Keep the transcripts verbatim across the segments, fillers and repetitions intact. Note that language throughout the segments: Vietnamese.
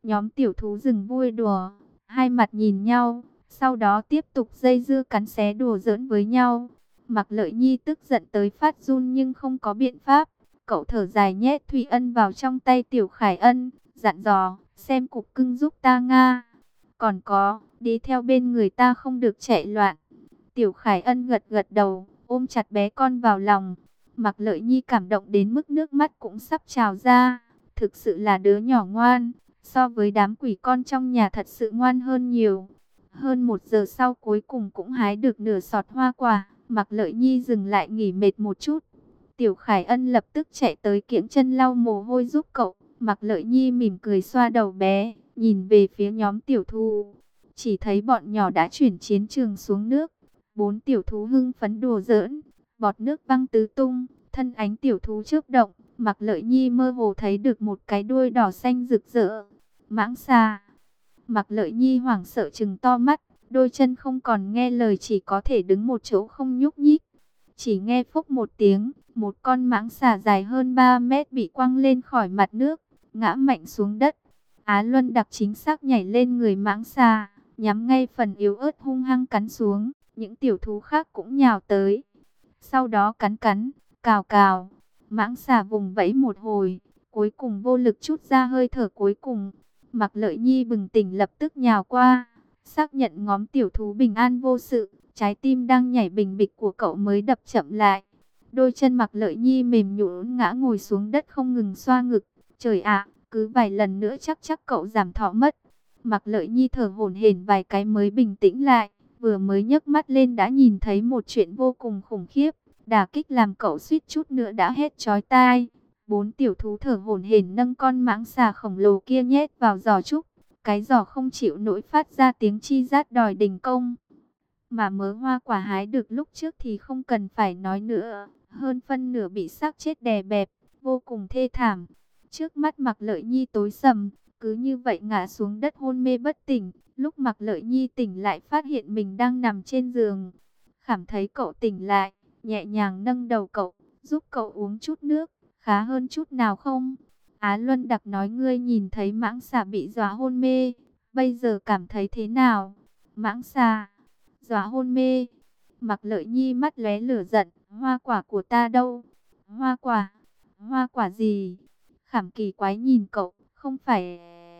Nhóm tiểu thú dừng vui đùa, hai mặt nhìn nhau, sau đó tiếp tục dây dưa cắn xé đùa giỡn với nhau. Mạc Lợi Nhi tức giận tới phát run nhưng không có biện pháp. Cậu thở dài nhét Thủy Ân vào trong tay Tiểu Khải Ân, dặn dò, xem cục cưng giúp ta Nga. Còn có, đi theo bên người ta không được chạy loạn. Tiểu Khải Ân gật gật đầu, ôm chặt bé con vào lòng. Mạc Lợi Nhi cảm động đến mức nước mắt cũng sắp trào ra. Thực sự là đứa nhỏ ngoan, so với đám quỷ con trong nhà thật sự ngoan hơn nhiều. Hơn một giờ sau cuối cùng cũng hái được nửa sọt hoa quả. Mạc Lợi Nhi dừng lại nghỉ mệt một chút. Tiểu Khải Ân lập tức chạy tới kiễng chân lau mồ hôi giúp cậu. Mạc Lợi Nhi mỉm cười xoa đầu bé, nhìn về phía nhóm tiểu thú. Chỉ thấy bọn nhỏ đã chuyển chiến trường xuống nước. Bốn tiểu thú hưng phấn đùa giỡn, bọt nước văng tứ tung, thân ánh tiểu thú chớp động. Mạc Lợi Nhi mơ hồ thấy được một cái đuôi đỏ xanh rực rỡ. Mãng xà. Mạc Lợi Nhi hoảng sợ trừng to mắt, đôi chân không còn nghe lời, chỉ có thể đứng một chỗ không nhúc nhích. Chỉ nghe phốc một tiếng, một con mãng xà dài hơn ba mét bị quăng lên khỏi mặt nước, ngã mạnh xuống đất. Á Luân Đặc chính xác nhảy lên người mãng xà, nhắm ngay phần yếu ớt hung hăng cắn xuống. Những tiểu thú khác cũng nhào tới, sau đó cắn cắn, cào cào. Mãng xà vùng vẫy một hồi, cuối cùng vô lực trút ra hơi thở cuối cùng. Mạc Lợi Nhi bừng tỉnh lập tức nhào qua, xác nhận ngóm tiểu thú bình an vô sự. Trái tim đang nhảy bình bịch của cậu mới đập chậm lại. Đôi chân Mạc Lợi Nhi mềm nhũn ngã ngồi xuống đất không ngừng xoa ngực. Trời ạ, cứ vài lần nữa chắc chắc cậu giảm thọ mất. Mạc Lợi Nhi thở hổn hển vài cái mới bình tĩnh lại. Vừa mới nhấc mắt lên đã nhìn thấy một chuyện vô cùng khủng khiếp. Đả kích làm cậu suýt chút nữa đã hét chói tai. Bốn tiểu thú thở hổn hển nâng con mãng xà khổng lồ kia nhét vào giò trúc. Cái giò không chịu nổi phát ra tiếng chi rát đòi đình công. Mà mớ hoa quả hái được lúc trước thì không cần phải nói nữa. Hơn phân nửa bị xác chết đè bẹp, vô cùng thê thảm. Trước mắt Mạc Lợi Nhi tối sầm, cứ như vậy ngã xuống đất hôn mê bất tỉnh. Lúc Mạc Lợi Nhi tỉnh lại phát hiện mình đang nằm trên giường. Cảm thấy cậu tỉnh lại, nhẹ nhàng nâng đầu cậu, giúp cậu uống chút nước. Khá hơn chút nào không? Á Luân Đặc nói, ngươi nhìn thấy mãng xà bị dọa hôn mê, bây giờ cảm thấy thế nào? Mãng xà dọa hôn mê? Mạc Lợi Nhi mắt lóe lửa giận, hoa quả của ta đâu? Hoa quả? Hoa quả gì? Khảm kỳ quái nhìn cậu, không phải...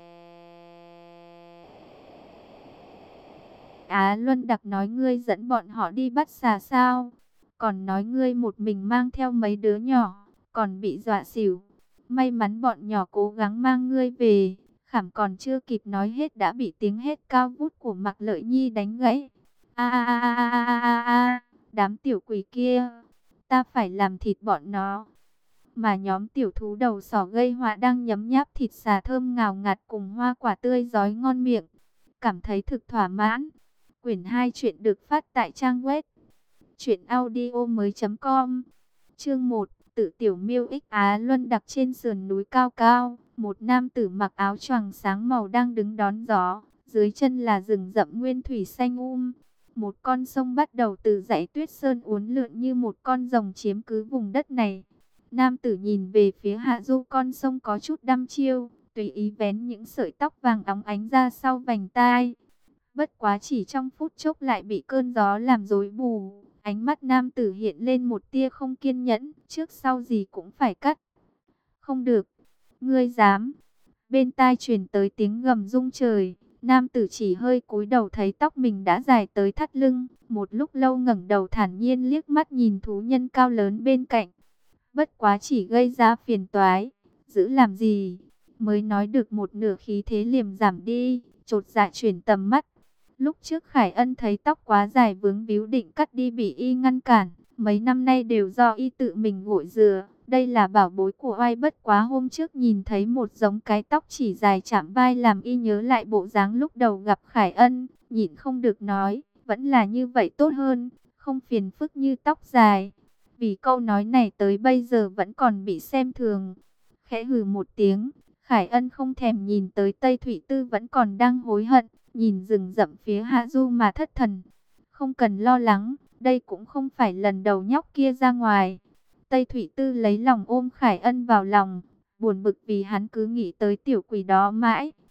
Á Luân Đặc nói, ngươi dẫn bọn họ đi bắt xà sao? Còn nói ngươi một mình mang theo mấy đứa nhỏ, còn bị dọa xỉu. May mắn bọn nhỏ cố gắng mang ngươi về. Khảm còn chưa kịp nói hết đã bị tiếng hét cao vút của Mạc Lợi Nhi đánh gãy. A a a a a a a a, đám tiểu quỷ kia, ta phải làm thịt bọn nó. Mà nhóm tiểu thú đầu sỏ gây họa đang nhấm nháp thịt xà thơm ngào ngạt cùng hoa quả tươi rói ngon miệng, cảm thấy thực thỏa mãn. Quyển hai chuyện được phát tại trang web truyện audio mới.com. Chương một, Tự tiểu miêu ích. Á Luân Đặc trên sườn núi cao cao, một nam tử mặc áo choàng sáng màu đang đứng đón gió. Dưới chân là rừng rậm nguyên thủy xanh um. Một con sông bắt đầu từ dãy tuyết sơn uốn lượn như một con rồng chiếm cứ vùng đất này. Nam tử nhìn về phía hạ du con sông có chút đăm chiêu, tùy ý vén những sợi tóc vàng óng ánh ra sau vành tai. Bất quá chỉ trong phút chốc lại bị cơn gió làm rối bù. Ánh mắt nam tử hiện lên một tia không kiên nhẫn, trước sau gì cũng phải cắt. Không được, ngươi dám. Bên tai truyền tới tiếng gầm rung trời. Nam tử chỉ hơi cúi đầu thấy tóc mình đã dài tới thắt lưng. Một lúc lâu ngẩng đầu thản nhiên liếc mắt nhìn thú nhân cao lớn bên cạnh. Bất quá chỉ gây ra phiền toái. Giữ làm gì? Mới nói được một nửa khí thế liềm giảm đi, chột dạ chuyển tầm mắt. Lúc trước Khải Ân thấy tóc quá dài vướng víu định cắt đi bị y ngăn cản. Mấy năm nay đều do y tự mình gội rửa. Đây là bảo bối của oai, bất quá hôm trước nhìn thấy một giống cái tóc chỉ dài chạm vai làm y nhớ lại bộ dáng lúc đầu gặp Khải Ân. Nhịn không được nói, vẫn là như vậy tốt hơn, không phiền phức như tóc dài. Vì câu nói này tới bây giờ vẫn còn bị xem thường. Khẽ hừ một tiếng, Khải Ân không thèm nhìn tới Tây Thủy Tư vẫn còn đang hối hận. Nhìn rừng rậm phía hạ du mà thất thần. Không cần lo lắng, đây cũng không phải lần đầu nhóc kia ra ngoài. Tây Thủy Tư lấy lòng ôm Khải Ân vào lòng, buồn bực vì hắn cứ nghĩ tới tiểu quỷ đó mãi.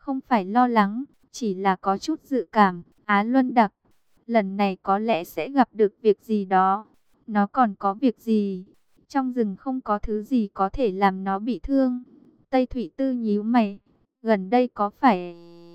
không phải lo lắng, chỉ là có chút dự cảm. Á Luân Đặc, lần này có lẽ sẽ gặp được việc gì đó. Nó còn có việc gì? Trong rừng không có thứ gì có thể làm nó bị thương. Tây Thủy Tư nhíu mày, gần đây có phải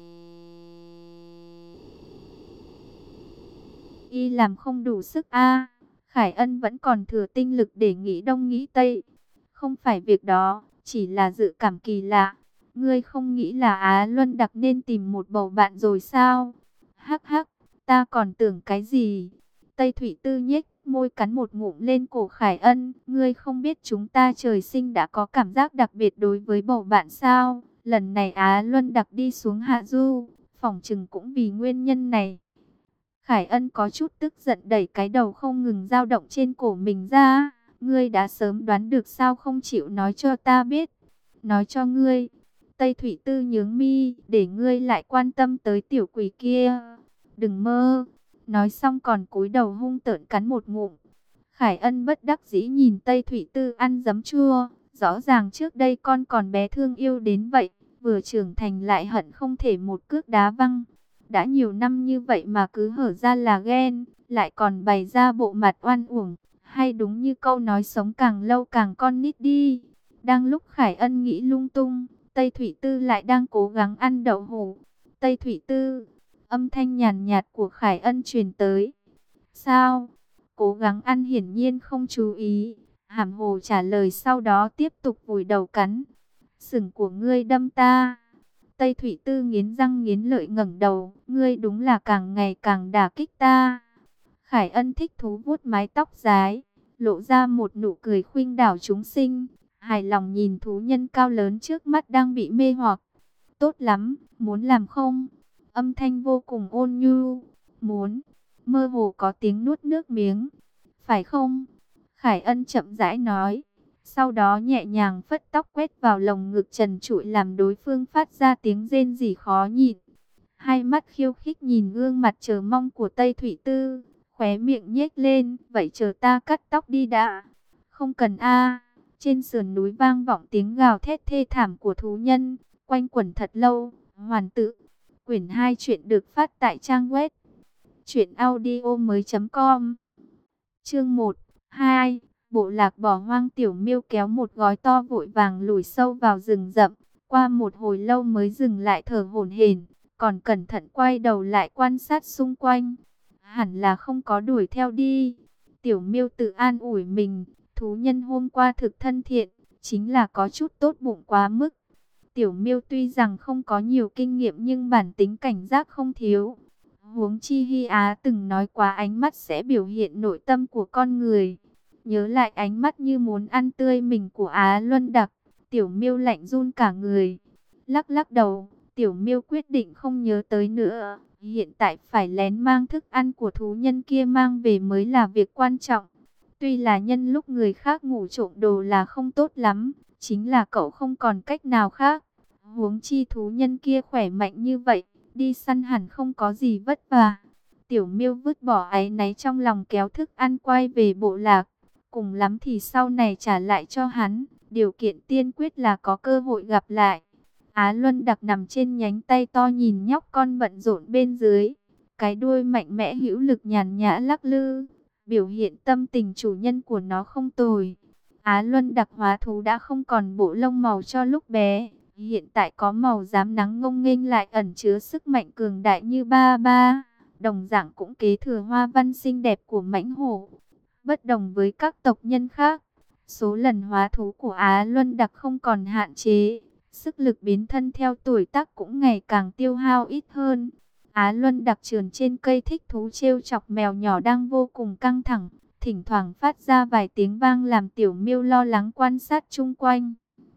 y làm không đủ sức a? Khải Ân vẫn còn thừa tinh lực để nghĩ đông nghĩ tây. Không phải việc đó, chỉ là dự cảm kỳ lạ. Ngươi không nghĩ là Á Luân Đặc nên tìm một bầu bạn rồi sao? Hắc hắc, ta còn tưởng cái gì? Tây Thủy Tư nhếch môi cắn một ngụm lên cổ Khải Ân. Ngươi không biết chúng ta trời sinh đã có cảm giác đặc biệt đối với bầu bạn sao? Lần này Á Luân Đặc đi xuống Hạ Du, phỏng chừng cũng vì nguyên nhân này. Khải Ân có chút tức giận đẩy cái đầu không ngừng dao động trên cổ mình ra. Ngươi đã sớm đoán được sao không chịu nói cho ta biết? Nói cho ngươi. Tây Thủy Tư nhướng mi, để ngươi lại quan tâm tới tiểu quỷ kia. Đừng mơ. Nói xong còn cúi đầu hung tợn cắn một ngụm. Khải Ân bất đắc dĩ nhìn Tây Thủy Tư ăn giấm chua. Rõ ràng trước đây con còn bé thương yêu đến vậy, vừa trưởng thành lại hận không thể một cước đá văng. Đã nhiều năm như vậy mà cứ hở ra là ghen, lại còn bày ra bộ mặt oan uổng. Hay đúng như câu nói sống càng lâu càng con nít đi. Đang lúc Khải Ân nghĩ lung tung, Tây Thủy Tư lại đang cố gắng ăn đậu hũ. Tây Thủy Tư, âm thanh nhàn nhạt của Khải Ân truyền tới. Sao? Cố gắng ăn hiển nhiên không chú ý. Hàm hồ trả lời sau đó tiếp tục vùi đầu cắn. Sừng của ngươi đâm ta. Tây Thủy Tư nghiến răng nghiến lợi ngẩng đầu. Ngươi đúng là càng ngày càng đả kích ta. Khải Ân thích thú vuốt mái tóc dài, lộ ra một nụ cười khuynh đảo chúng sinh. Hài lòng nhìn thú nhân cao lớn trước mắt đang bị mê hoặc. Tốt lắm, muốn làm không? Âm thanh vô cùng ôn nhu. Muốn. Mơ hồ có tiếng nuốt nước miếng. Phải không? Khải Ân chậm rãi nói. Sau đó nhẹ nhàng phất tóc quét vào lồng ngực trần trụi làm đối phương phát ra tiếng rên rỉ khó nhịn. Hai mắt khiêu khích nhìn gương mặt chờ mong của Tây Thủy Tư. Khóe miệng nhếch lên. Vậy chờ ta cắt tóc đi đã. Không cần a. Trên sườn núi vang vọng tiếng gào thét thê thảm của thú nhân. Quanh quẩn thật lâu. Hoàn tự. Quyển hai chuyện được phát tại trang web truyện audio mới chấm com. Chương một, hai. Bộ lạc bỏ hoang. Tiểu Miêu kéo một gói to vội vàng lùi sâu vào rừng rậm. Qua một hồi lâu mới dừng lại thở hổn hển, còn cẩn thận quay đầu lại quan sát xung quanh. Hẳn là không có đuổi theo đi. Tiểu Miêu tự an ủi mình. Thú nhân hôm qua thực thân thiện, chính là có chút tốt bụng quá mức. Tiểu Miêu tuy rằng không có nhiều kinh nghiệm nhưng bản tính cảnh giác không thiếu. Huống chi Hy Á từng nói quá ánh mắt sẽ biểu hiện nội tâm của con người. Nhớ lại ánh mắt như muốn ăn tươi mình của Á Luân Đặc, Tiểu Miêu lạnh run cả người. Lắc lắc đầu, Tiểu Miêu quyết định không nhớ tới nữa. Hiện tại phải lén mang thức ăn của thú nhân kia mang về mới là việc quan trọng. Tuy là nhân lúc người khác ngủ trộm đồ là không tốt lắm, chính là cậu không còn cách nào khác. Huống chi thú nhân kia khỏe mạnh như vậy, đi săn hẳn không có gì vất vả. Tiểu Miêu vứt bỏ áy náy trong lòng kéo thức ăn quay về bộ lạc. Cùng lắm thì sau này trả lại cho hắn, điều kiện tiên quyết là có cơ hội gặp lại. Á Luân Đặc nằm trên nhánh tay to nhìn nhóc con bận rộn bên dưới. Cái đuôi mạnh mẽ hữu lực nhàn nhã lắc lư, biểu hiện tâm tình chủ nhân của nó không tồi. Á Luân Đặc hóa thú đã không còn bộ lông màu cho lúc bé. Hiện tại có màu rám nắng ngông nghênh lại ẩn chứa sức mạnh cường đại như ba ba. Đồng dạng cũng kế thừa hoa văn xinh đẹp của mãnh hổ. Bất đồng với các tộc nhân khác, số lần hóa thú của Á Luân Đặc không còn hạn chế. Sức lực biến thân theo tuổi tác cũng ngày càng tiêu hao ít hơn. Á Luân Đặc trườn trên cây thích thú trêu chọc mèo nhỏ đang vô cùng căng thẳng. Thỉnh thoảng phát ra vài tiếng vang làm Tiểu Miêu lo lắng quan sát chung quanh.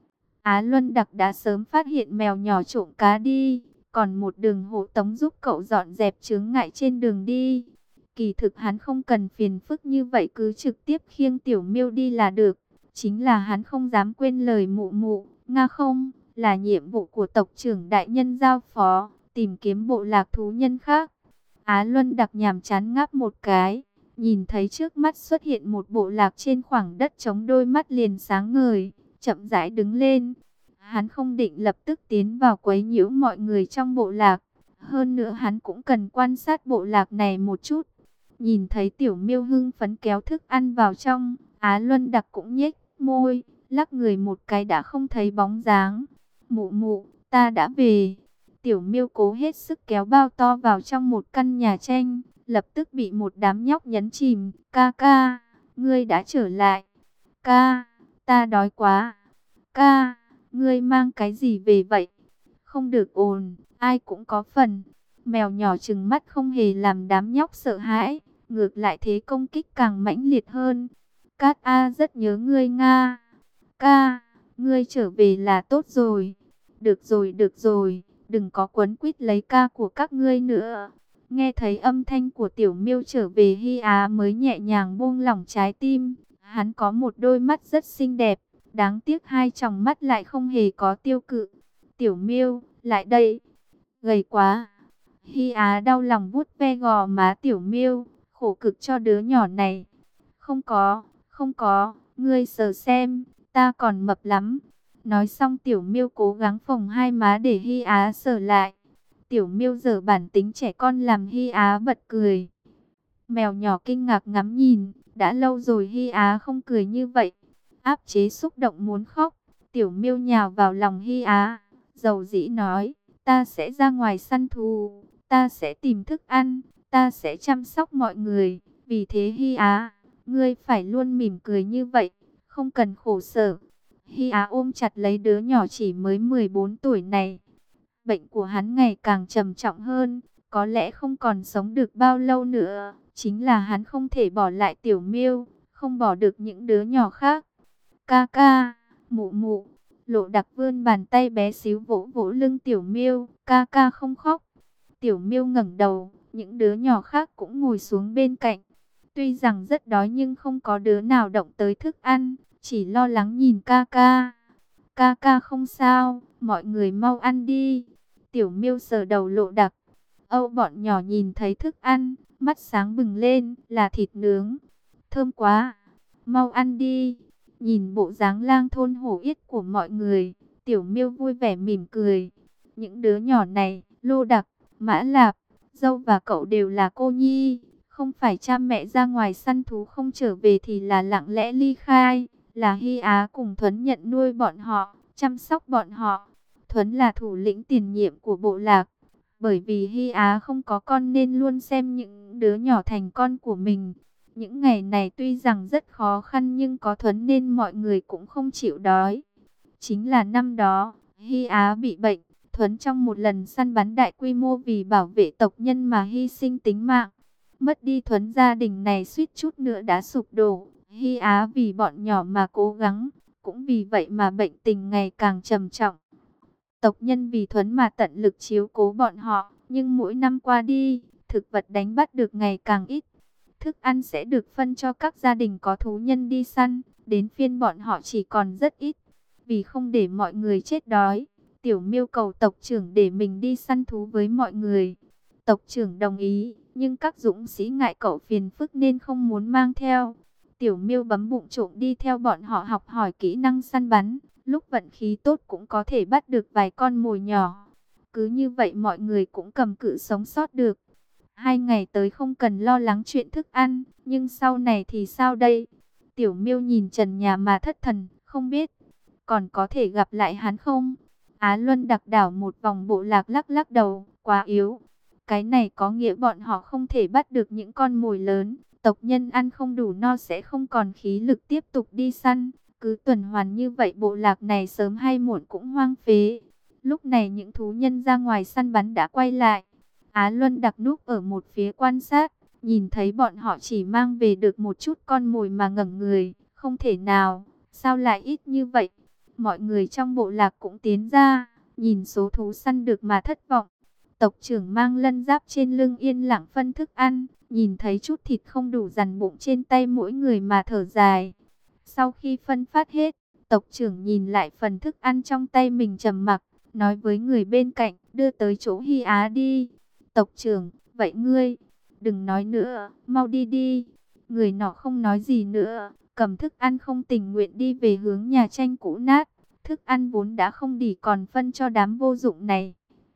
Á Luân Đặc đã sớm phát hiện mèo nhỏ trộm cá đi, còn một đường hộ tống giúp cậu dọn dẹp chướng ngại trên đường đi. Kỳ thực hắn không cần phiền phức như vậy, cứ trực tiếp khiêng Tiểu Miêu đi là được. Chính là hắn không dám quên lời mụ mụ, nga không, là nhiệm vụ của tộc trưởng đại nhân giao phó, tìm kiếm bộ lạc thú nhân khác. Á Luân Đặc nhàm chán ngáp một cái, nhìn thấy trước mắt xuất hiện một bộ lạc trên khoảng đất trống, đôi mắt liền sáng ngời, chậm rãi đứng lên. Hắn không định lập tức tiến vào quấy nhiễu mọi người trong bộ lạc. Hơn nữa hắn cũng cần quan sát bộ lạc này một chút. Nhìn thấy Tiểu Miêu hưng phấn kéo thức ăn vào trong, Á Luân Đặc cũng nhếch môi, lắc người một cái đã không thấy bóng dáng. Mụ mụ, ta đã về. Tiểu Miêu cố hết sức kéo bao to vào trong một căn nhà tranh, lập tức bị một đám nhóc nhấn chìm. Ca ca, ngươi đã trở lại. Ca, ta đói quá. Ca, ngươi mang cái gì về vậy? Không được ồn, ai cũng có phần. Mèo nhỏ trừng mắt không hề làm đám nhóc sợ hãi, ngược lại thế công kích càng mãnh liệt hơn. Cát A rất nhớ ngươi Nga. Ca, ngươi trở về là tốt rồi. Được rồi, được rồi, đừng có quấn quýt lấy ca của các ngươi nữa. Nghe thấy âm thanh của Tiểu Miêu trở về, Hi Á mới nhẹ nhàng buông lỏng trái tim. Hắn có một đôi mắt rất xinh đẹp, đáng tiếc hai tròng mắt lại không hề có tiêu cự. Tiểu Miêu, lại đây. Gầy quá. Hi Á đau lòng vuốt ve gò má Tiểu Miêu, khổ cực cho đứa nhỏ này. Không có, không có, ngươi sờ xem, ta còn mập lắm. Nói xong Tiểu Miêu cố gắng phồng hai má để Hi Á sờ lại. Tiểu Miêu giở bản tính trẻ con làm Hi Á bật cười. Mèo nhỏ kinh ngạc ngắm nhìn, đã lâu rồi Hi Á không cười như vậy. Áp chế xúc động muốn khóc, Tiểu Miêu nhào vào lòng Hi Á, dầu dĩ nói, ta sẽ ra ngoài săn thú, ta sẽ tìm thức ăn, ta sẽ chăm sóc mọi người. Vì thế Hi Á, ngươi phải luôn mỉm cười như vậy, không cần khổ sở. Hi Á ôm chặt lấy đứa nhỏ chỉ mới mười bốn tuổi này. Bệnh của hắn ngày càng trầm trọng hơn, có lẽ không còn sống được bao lâu nữa. Chính là hắn không thể bỏ lại Tiểu Miêu, không bỏ được những đứa nhỏ khác. Ca ca, mụ mụ. Lộ Đặc vươn bàn tay bé xíu vỗ vỗ lưng Tiểu Miêu. Ca ca không khóc. Tiểu Miêu ngẩng đầu, những đứa nhỏ khác cũng ngồi xuống bên cạnh. Tuy rằng rất đói nhưng không có đứa nào động tới thức ăn, chỉ lo lắng nhìn ca ca. Ca ca không sao, mọi người mau ăn đi. Tiểu Miêu sờ đầu Lộ Đặc. Âu bọn nhỏ nhìn thấy thức ăn, mắt sáng bừng lên, là thịt nướng. Thơm quá, mau ăn đi. Nhìn bộ dáng lang thôn hổ yết của mọi người, Tiểu Miêu vui vẻ mỉm cười. Những đứa nhỏ này, Lô Đặc, Mã Lạp, Dâu và cậu đều là cô nhi. Không phải cha mẹ ra ngoài săn thú không trở về thì là lặng lẽ ly khai. Là Hi Á cùng Thuấn nhận nuôi bọn họ, chăm sóc bọn họ. Thuấn là thủ lĩnh tiền nhiệm của bộ lạc. Bởi vì Hi Á không có con nên luôn xem những đứa nhỏ thành con của mình. Những ngày này tuy rằng rất khó khăn nhưng có Thuấn nên mọi người cũng không chịu đói. Chính là năm đó, Hi Á bị bệnh. Thuấn trong một lần săn bắn đại quy mô vì bảo vệ tộc nhân mà hy sinh tính mạng. Mất đi Thuấn, gia đình này suýt chút nữa đã sụp đổ. Hi Á vì bọn nhỏ mà cố gắng, cũng vì vậy mà bệnh tình ngày càng trầm trọng. Tộc nhân vì Thuấn mà tận lực chiếu cố bọn họ, nhưng mỗi năm qua đi, thực vật đánh bắt được ngày càng ít. Thức ăn sẽ được phân cho các gia đình có thú nhân đi săn, đến phiên bọn họ chỉ còn rất ít. Vì không để mọi người chết đói, Tiểu Miêu cầu tộc trưởng để mình đi săn thú với mọi người. Tộc trưởng đồng ý, nhưng các dũng sĩ ngại cậu phiền phức nên không muốn mang theo. Tiểu Miêu bấm bụng trộm đi theo bọn họ học hỏi kỹ năng săn bắn. Lúc vận khí tốt cũng có thể bắt được vài con mồi nhỏ. Cứ như vậy mọi người cũng cầm cự sống sót được. Hai ngày tới không cần lo lắng chuyện thức ăn, nhưng sau này thì sao đây? Tiểu Miêu nhìn trần nhà mà thất thần, không biết còn có thể gặp lại hắn không? Á Luân Đặc đảo một vòng bộ lạc lắc lắc đầu, quá yếu. Cái này có nghĩa bọn họ không thể bắt được những con mồi lớn. Tộc nhân ăn không đủ no sẽ không còn khí lực tiếp tục đi săn. Cứ tuần hoàn như vậy bộ lạc này sớm hay muộn cũng hoang phế. Lúc này những thú nhân ra ngoài săn bắn đã quay lại. Á Luân Đặc núp ở một phía quan sát. Nhìn thấy bọn họ chỉ mang về được một chút con mồi mà ngẩn người. Không thể nào, sao lại ít như vậy? Mọi người trong bộ lạc cũng tiến ra. Nhìn số thú săn được mà thất vọng. Tộc trưởng mang lân giáp trên lưng yên lặng phân thức ăn. Nhìn thấy chút thịt không đủ dằn bụng trên tay mỗi người mà thở dài. Sau khi phân phát hết, tộc trưởng nhìn lại phần thức ăn trong tay mình trầm mặc, nói với người bên cạnh, đưa tới chỗ Hi Á đi. Tộc trưởng, vậy ngươi, đừng nói nữa, mau đi đi. Người nọ không nói gì nữa, cầm thức ăn không tình nguyện đi về hướng nhà tranh cũ nát. Thức ăn vốn đã không đủ còn phân cho đám vô dụng này.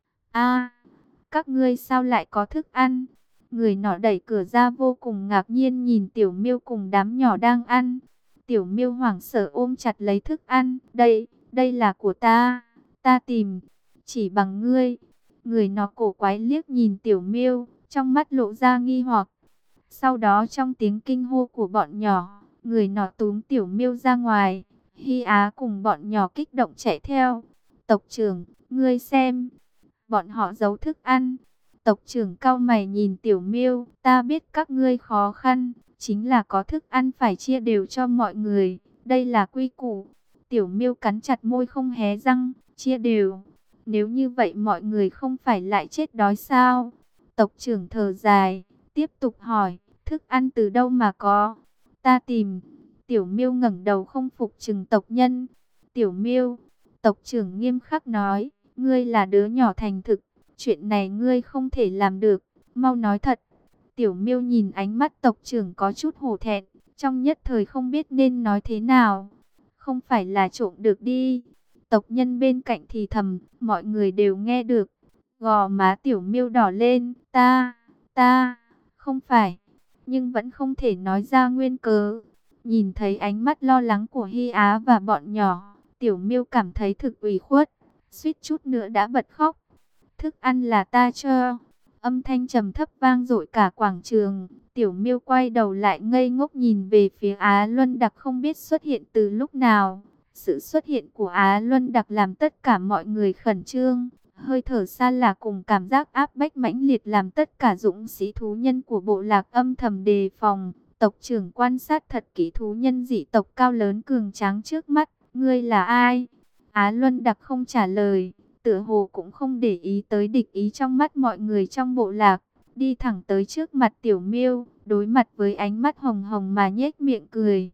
A, các ngươi sao lại có thức ăn? Người nọ đẩy cửa ra vô cùng ngạc nhiên nhìn Tiểu Miêu cùng đám nhỏ đang ăn. Tiểu Miêu hoảng sợ ôm chặt lấy thức ăn. Đây, đây là của ta, ta tìm, chỉ bằng ngươi. Người nọ cổ quái liếc nhìn Tiểu Miêu, trong mắt lộ ra nghi hoặc. Sau đó trong tiếng kinh hô của bọn nhỏ, người nọ túm Tiểu Miêu ra ngoài. Hy Á cùng bọn nhỏ kích động chạy theo. Tộc trưởng, ngươi xem, bọn họ giấu thức ăn. Tộc trưởng cau mày nhìn Tiểu Miêu, ta biết các ngươi khó khăn, chính là có thức ăn phải chia đều cho mọi người, đây là quy củ. Tiểu Miêu cắn chặt môi không hé răng, chia đều. Nếu như vậy mọi người không phải lại chết đói sao? Tộc trưởng thở dài, tiếp tục hỏi, thức ăn từ đâu mà có? Ta tìm. Tiểu Miêu ngẩng đầu không phục trừng tộc nhân. Tiểu Miêu, tộc trưởng nghiêm khắc nói, ngươi là đứa nhỏ thành thực, chuyện này ngươi không thể làm được, mau nói thật. Tiểu Miêu nhìn ánh mắt tộc trưởng có chút hổ thẹn, trong nhất thời không biết nên nói thế nào. Không phải là trộm được đi. Tộc nhân bên cạnh thì thầm, mọi người đều nghe được. Gò má Tiểu Miêu đỏ lên, ta, ta, không phải, nhưng vẫn không thể nói ra nguyên cớ. Nhìn thấy ánh mắt lo lắng của Hy Á và bọn nhỏ, Tiểu Miêu cảm thấy thực ủy khuất, suýt chút nữa đã bật khóc. Thức ăn là ta cho. Âm thanh trầm thấp vang dội cả quảng trường. Tiểu Miêu quay đầu lại ngây ngốc nhìn về phía Á Luân Đặc không biết xuất hiện từ lúc nào. Sự xuất hiện của Á Luân Đặc làm tất cả mọi người khẩn trương. Hơi thở xa lạ cùng cảm giác áp bách mãnh liệt làm tất cả dũng sĩ thú nhân của bộ lạc âm thầm đề phòng. Tộc trưởng quan sát thật kỹ thú nhân dị tộc cao lớn cường tráng trước mắt. Ngươi là ai? Á Luân Đặc không trả lời, tựa hồ cũng không để ý tới địch ý trong mắt mọi người trong bộ lạc, đi thẳng tới trước mặt Tiểu Miêu, đối mặt với ánh mắt hồng hồng mà nhếch miệng cười.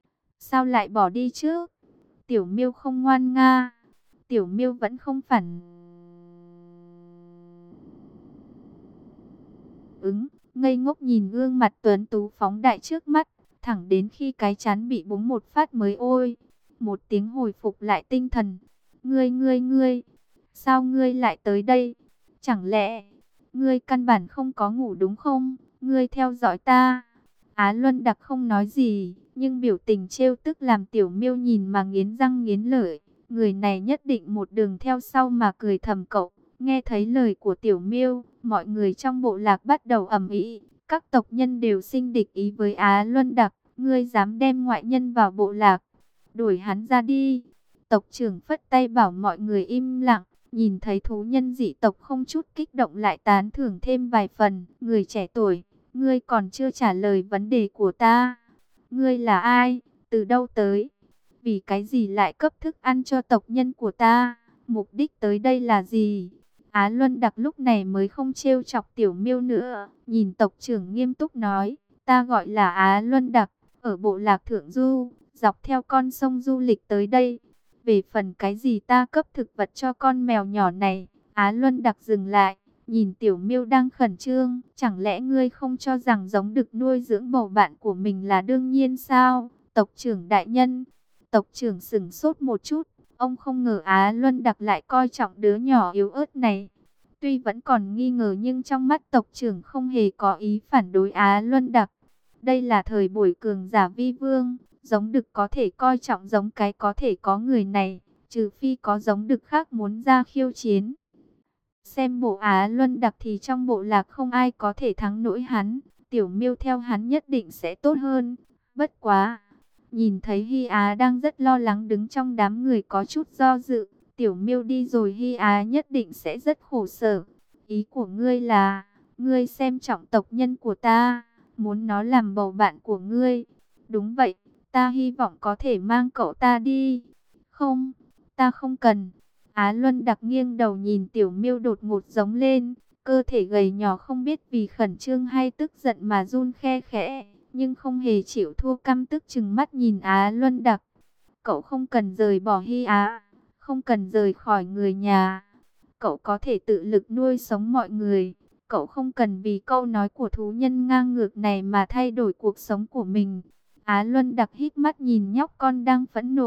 Sao lại bỏ đi chứ? Tiểu Miêu không ngoan nga. Tiểu Miêu vẫn không phản ứng, ngây ngốc nhìn gương mặt tuấn tú phóng đại trước mắt, thẳng đến khi cái chán bị búng một phát mới ôi, một tiếng hồi phục lại tinh thần. Ngươi ngươi ngươi, sao ngươi lại tới đây? Chẳng lẽ ngươi căn bản không có ngủ đúng không? Ngươi theo dõi ta. Á Luân Đặc không nói gì, nhưng biểu tình trêu tức làm Tiểu Miêu nhìn mà nghiến răng nghiến lợi. Người này nhất định một đường theo sau mà cười thầm cậu. Nghe thấy lời của Tiểu Miêu, mọi người trong bộ lạc bắt đầu ầm ĩ. Các tộc nhân đều sinh địch ý với Á Luân Đặc. Ngươi dám đem ngoại nhân vào bộ lạc, đuổi hắn ra đi. Tộc trưởng phất tay bảo mọi người im lặng. Nhìn thấy thú nhân dị tộc không chút kích động lại tán thưởng thêm vài phần. Người trẻ tuổi, ngươi còn chưa trả lời vấn đề của ta. Ngươi là ai? Từ đâu tới? Vì cái gì lại cấp thức ăn cho tộc nhân của ta? Mục đích tới đây là gì? Á Luân Đặc lúc này mới không trêu chọc Tiểu Miêu nữa. Nhìn tộc trưởng nghiêm túc nói, ta gọi là Á Luân Đặc, ở bộ lạc Thượng Du, dọc theo con sông du lịch tới đây. Về phần cái gì ta cấp thực vật cho con mèo nhỏ này? Á Luân Đặc dừng lại, nhìn Tiểu Miêu đang khẩn trương. Chẳng lẽ ngươi không cho rằng giống đực nuôi dưỡng bầu bạn của mình là đương nhiên sao? Tộc trưởng đại nhân. Tộc trưởng sững sốt một chút. Ông không ngờ Á Luân Đặc lại coi trọng đứa nhỏ yếu ớt này. Tuy vẫn còn nghi ngờ nhưng trong mắt tộc trưởng không hề có ý phản đối Á Luân Đặc. Đây là thời buổi cường giả vi vương. Giống đực có thể coi trọng giống cái có thể có người này, trừ phi có giống đực khác muốn ra khiêu chiến. Xem bộ Á Luân Đặc thì trong bộ lạc không ai có thể thắng nổi hắn. Tiểu Miêu theo hắn nhất định sẽ tốt hơn. Bất quá, nhìn thấy Hy Á đang rất lo lắng đứng trong đám người có chút do dự. Tiểu Miêu đi rồi Hy Á nhất định sẽ rất khổ sở. Ý của ngươi là, ngươi xem trọng tộc nhân của ta, muốn nó làm bầu bạn của ngươi. Đúng vậy. Ta hy vọng có thể mang cậu ta đi. Không, ta không cần. Á Luân Đặc nghiêng đầu nhìn Tiểu Miêu đột ngột giống lên. Cơ thể gầy nhỏ không biết vì khẩn trương hay tức giận mà run khe khẽ. Nhưng không hề chịu thua, căm tức trừng mắt nhìn Á Luân Đặc. Cậu không cần rời bỏ Hy Á, không cần rời khỏi người nhà. Cậu có thể tự lực nuôi sống mọi người. Cậu không cần vì câu nói của thú nhân ngang ngược này mà thay đổi cuộc sống của mình. Á Luân Đặc hít mắt nhìn nhóc con đang phẫn nộ,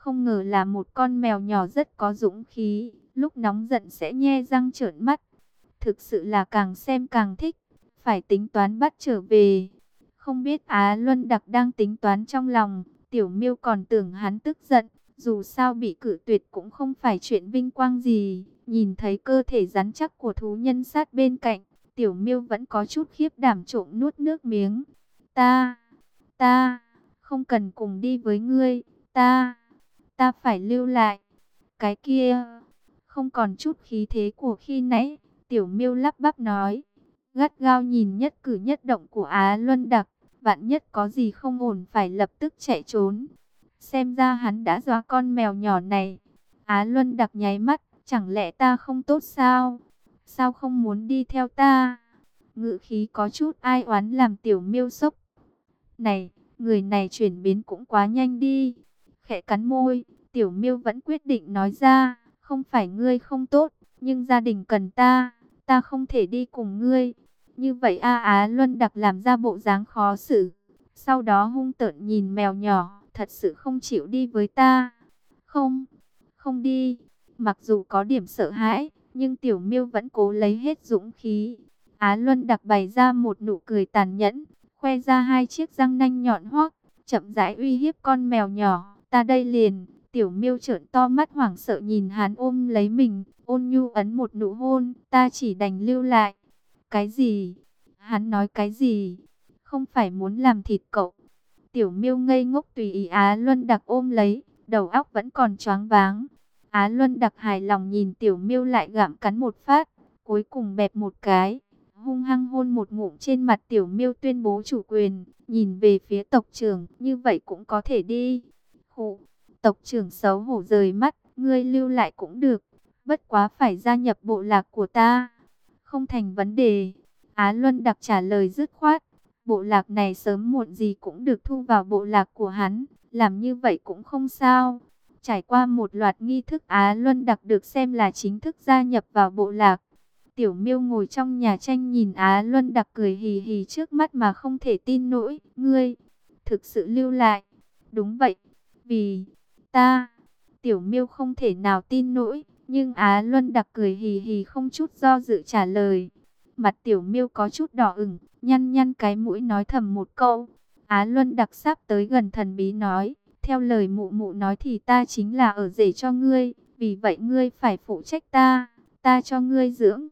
Không ngờ là một con mèo nhỏ rất có dũng khí, lúc nóng giận sẽ nhe răng trợn mắt. Thực sự là càng xem càng thích, phải tính toán bắt trở về. Không biết Á Luân Đặc đang tính toán trong lòng, Tiểu Miêu còn tưởng hắn tức giận, dù sao bị cự tuyệt cũng không phải chuyện vinh quang gì. Nhìn thấy cơ thể rắn chắc của thú nhân sát bên cạnh, Tiểu Miêu vẫn có chút khiếp đảm trộm nuốt nước miếng. Ta, ta, không cần cùng đi với ngươi, ta, ta phải lưu lại. Cái kia, không còn chút khí thế của khi nãy, Tiểu Miêu lắp bắp nói, gắt gao nhìn nhất cử nhất động của Á Luân Đặc, vạn nhất có gì không ổn phải lập tức chạy trốn. Xem ra hắn đã dọa con mèo nhỏ này. Á Luân Đặc nháy mắt, chẳng lẽ ta không tốt sao? Sao không muốn đi theo ta? Ngữ khí có chút ai oán làm Tiểu Miêu sốc. Này, người này chuyển biến cũng quá nhanh đi. Khẽ cắn môi, Tiểu Miêu vẫn quyết định nói ra, không phải ngươi không tốt, nhưng gia đình cần ta, ta không thể đi cùng ngươi. Như vậy A Á Luân Đặc làm ra bộ dáng khó xử, sau đó hung tợn nhìn mèo nhỏ, thật sự không chịu đi với ta. Không, không đi. Mặc dù có điểm sợ hãi, nhưng Tiểu Miêu vẫn cố lấy hết dũng khí. Á Luân Đặc bày ra một nụ cười tàn nhẫn, khoe ra hai chiếc răng nanh nhọn hoắt, chậm rãi uy hiếp con mèo nhỏ. Ta đây liền. Tiểu Miêu trợn to mắt hoảng sợ nhìn hắn ôm lấy mình, ôn nhu ấn một nụ hôn. Ta chỉ đành lưu lại. Cái gì? Hắn nói cái gì? Không phải muốn làm thịt cậu? Tiểu Miêu ngây ngốc tùy ý Á Luân Đặc ôm lấy, đầu óc vẫn còn choáng váng. Á Luân Đặc hài lòng nhìn Tiểu Miêu lại gặm cắn một phát, cuối cùng bẹp một cái, hung hăng hôn một ngụm trên mặt Tiểu Miêu, tuyên bố chủ quyền, nhìn về phía tộc trưởng, như vậy cũng có thể đi. Khụ, tộc trưởng xấu hổ rời mắt, ngươi lưu lại cũng được, bất quá phải gia nhập bộ lạc của ta. Không thành vấn đề. Á Luân Đặc trả lời dứt khoát, bộ lạc này sớm muộn gì cũng được thu vào bộ lạc của hắn, làm như vậy cũng không sao. Trải qua một loạt nghi thức, Á Luân Đặc được xem là chính thức gia nhập vào bộ lạc. Tiểu Miêu ngồi trong nhà tranh nhìn Á Luân Đặc cười hì hì trước mắt mà không thể tin nổi. Ngươi, thực sự lưu lại? Đúng vậy, vì ta. Tiểu Miêu không thể nào tin nổi, nhưng Á Luân Đặc cười hì hì không chút do dự trả lời. Mặt Tiểu Miêu có chút đỏ ửng, nhăn nhăn cái mũi nói thầm một câu. Á Luân Đặc sắp tới gần thần bí nói, theo lời mụ mụ nói thì ta chính là ở rể cho ngươi, vì vậy ngươi phải phụ trách ta, ta cho ngươi dưỡng.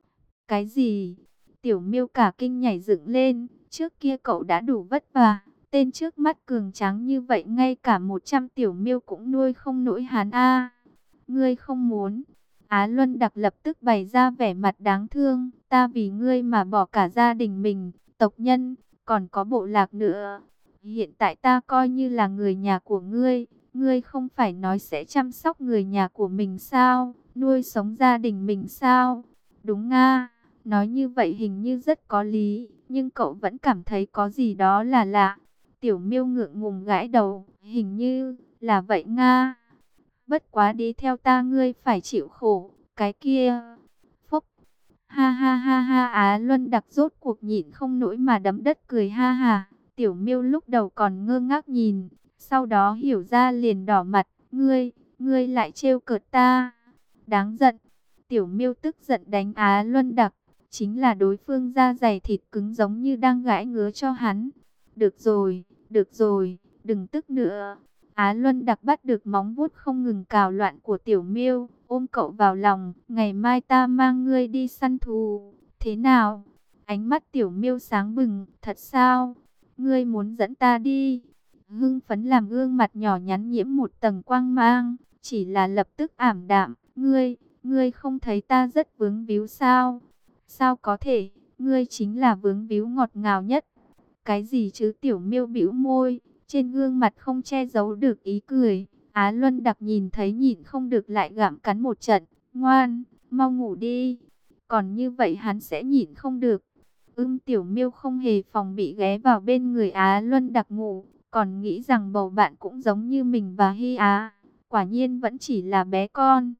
Cái gì? Tiểu Miêu cả kinh nhảy dựng lên, trước kia cậu đã đủ vất vả, tên trước mắt cường tráng như vậy ngay cả một trăm Tiểu Miêu cũng nuôi không nổi hắn a. Ngươi không muốn? Á Luân Đặc lập tức bày ra vẻ mặt đáng thương, ta vì ngươi mà bỏ cả gia đình mình, tộc nhân, còn có bộ lạc nữa. Hiện tại ta coi như là người nhà của ngươi, ngươi không phải nói sẽ chăm sóc người nhà của mình sao, nuôi sống gia đình mình sao? Đúng nga, nói như vậy hình như rất có lý, nhưng cậu vẫn cảm thấy có gì đó là lạ. Tiểu Miêu ngượng ngùng gãi đầu, hình như là vậy nga. Bất quá đi theo ta ngươi phải chịu khổ, cái kia. Phúc, ha ha ha ha. Á Luân Đặc rốt cuộc nhịn không nổi mà đấm đất cười ha ha. Tiểu Miêu lúc đầu còn ngơ ngác nhìn, sau đó hiểu ra liền đỏ mặt. Ngươi, ngươi lại trêu cợt ta. Đáng giận. Tiểu Miêu tức giận đánh Á Luân Đặc, chính là đối phương da dày thịt cứng giống như đang gãi ngứa cho hắn. Được rồi, được rồi, đừng tức nữa. Á Luân Đặc bắt được móng vuốt không ngừng cào loạn của Tiểu Miêu, ôm cậu vào lòng. Ngày mai ta mang ngươi đi săn thú, thế nào? Ánh mắt Tiểu Miêu sáng bừng. Thật sao? Ngươi muốn dẫn ta đi? Hưng phấn làm gương mặt nhỏ nhắn nhiễm một tầng quang mang, chỉ là lập tức ảm đạm. Ngươi, ngươi không thấy ta rất vướng víu sao? Sao có thể? Ngươi chính là vướng víu ngọt ngào nhất. Cái gì chứ? Tiểu Miêu bĩu môi, trên gương mặt không che giấu được ý cười. Á Luân Đặc nhìn thấy nhịn không được lại gặm cắn một trận. Ngoan, mau ngủ đi. Còn như vậy hắn sẽ nhịn không được. Ưm, Tiểu Miêu không hề phòng bị ghé vào bên người Á Luân Đặc ngủ, còn nghĩ rằng bầu bạn cũng giống như mình và Hi Á. Quả nhiên vẫn chỉ là bé con.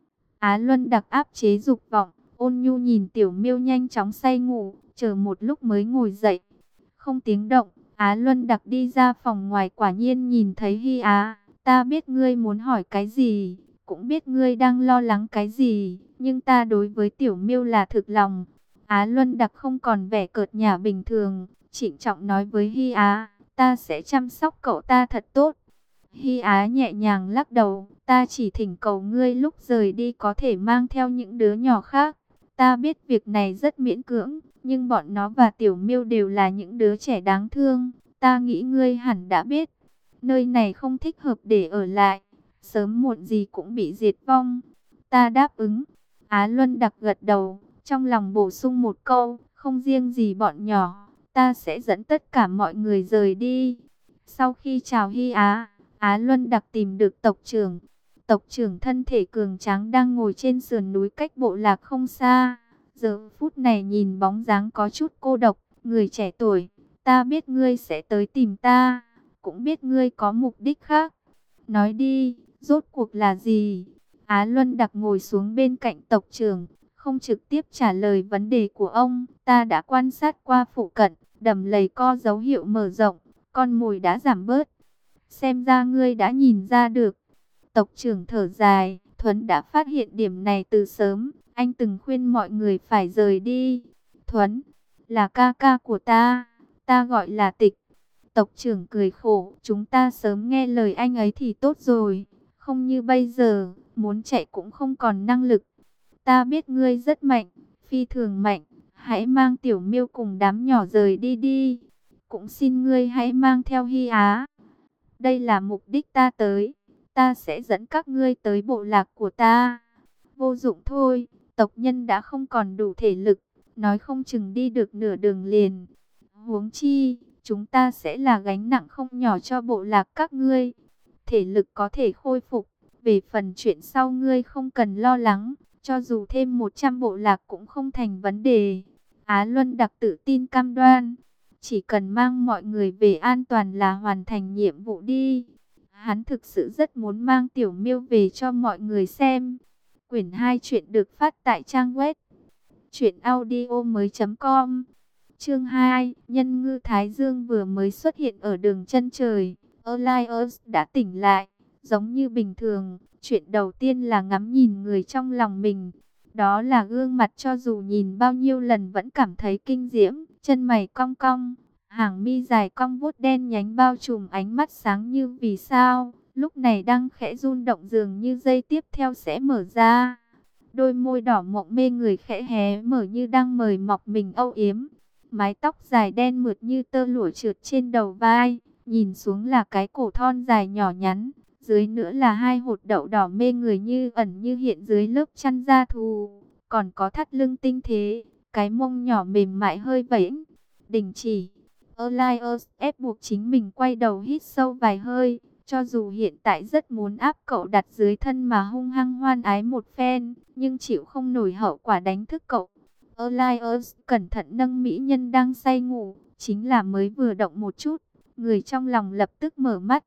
Á Luân Đặc áp chế dục vọng, ôn nhu nhìn Tiểu Miêu nhanh chóng say ngủ, chờ một lúc mới ngồi dậy. Không tiếng động, Á Luân Đặc đi ra phòng ngoài, quả nhiên nhìn thấy Hi Á. Ta biết ngươi muốn hỏi cái gì, cũng biết ngươi đang lo lắng cái gì, nhưng ta đối với Tiểu Miêu là thực lòng. Á Luân Đặc không còn vẻ cợt nhả bình thường, trịnh trọng nói với Hi Á, ta sẽ chăm sóc cậu ta thật tốt. Hi Á nhẹ nhàng lắc đầu, ta chỉ thỉnh cầu ngươi lúc rời đi có thể mang theo những đứa nhỏ khác. Ta biết việc này rất miễn cưỡng, nhưng bọn nó và Tiểu Miêu đều là những đứa trẻ đáng thương. Ta nghĩ ngươi hẳn đã biết, nơi này không thích hợp để ở lại, sớm muộn gì cũng bị diệt vong. Ta đáp ứng. Á Luân Đặc gật đầu, trong lòng bổ sung một câu, không riêng gì bọn nhỏ, ta sẽ dẫn tất cả mọi người rời đi. Sau khi chào Hi Á, Á Luân Đặc tìm được tộc trưởng. Tộc trưởng thân thể cường tráng đang ngồi trên sườn núi cách bộ lạc không xa. Giờ phút này nhìn bóng dáng có chút cô độc, người trẻ tuổi, ta biết ngươi sẽ tới tìm ta, cũng biết ngươi có mục đích khác. Nói đi, rốt cuộc là gì? Á Luân Đặc ngồi xuống bên cạnh tộc trưởng, không trực tiếp trả lời vấn đề của ông. Ta đã quan sát qua phụ cận, đầm lầy có dấu hiệu mở rộng, con mồi đã giảm bớt. Xem ra ngươi đã nhìn ra được. Tộc trưởng thở dài, Thuấn đã phát hiện điểm này từ sớm. Anh từng khuyên mọi người phải rời đi. Thuấn, là ca ca của ta, ta gọi là Tịch. Tộc trưởng cười khổ, chúng ta sớm nghe lời anh ấy thì tốt rồi. Không như bây giờ, muốn chạy cũng không còn năng lực. Ta biết ngươi rất mạnh, phi thường mạnh. Hãy mang Tiểu Miêu cùng đám nhỏ rời đi đi. Cũng xin ngươi hãy mang theo Hi Á. Đây là mục đích ta tới. Ta sẽ dẫn các ngươi tới bộ lạc của ta. Vô dụng thôi, tộc nhân đã không còn đủ thể lực. Nói không chừng đi được nửa đường liền. Huống chi, chúng ta sẽ là gánh nặng không nhỏ cho bộ lạc các ngươi. Thể lực có thể khôi phục. Về phần chuyện sau ngươi không cần lo lắng. Cho dù thêm một trăm bộ lạc cũng không thành vấn đề. Á Luân Đặc tự tin cam đoan. Chỉ cần mang mọi người về an toàn là hoàn thành nhiệm vụ đi. Hắn thực sự rất muốn mang Tiểu Miêu về cho mọi người xem. Quyển hai chuyện được phát tại trang web truyện audio mới chấm com. Chương hai, Nhân ngư Thái Dương vừa mới xuất hiện ở đường chân trời. Elias đã tỉnh lại, giống như bình thường. Chuyện đầu tiên là ngắm nhìn người trong lòng mình. Đó là gương mặt cho dù nhìn bao nhiêu lần vẫn cảm thấy kinh diễm. Chân mày cong cong, hàng mi dài cong vuốt đen nhánh bao trùm ánh mắt sáng như vì sao. Lúc này đang khẽ run động dường như giây tiếp theo sẽ mở ra. Đôi môi đỏ mộng mê người khẽ hé mở như đang mời mọc mình âu yếm. Mái tóc dài đen mượt như tơ lụa trượt trên đầu vai. Nhìn xuống là cái cổ thon dài nhỏ nhắn. Dưới nữa là hai hột đậu đỏ mê người như ẩn như hiện dưới lớp chăn da thù. Còn có thắt lưng tinh thế, cái mông nhỏ mềm mại hơi vẫy. Đình chỉ. Elias ép buộc chính mình quay đầu hít sâu vài hơi. Cho dù hiện tại rất muốn áp cậu đặt dưới thân mà hung hăng hoan ái một phen, nhưng chịu không nổi hậu quả đánh thức cậu. Elias cẩn thận nâng mỹ nhân đang say ngủ, chính là mới vừa động một chút, người trong lòng lập tức mở mắt.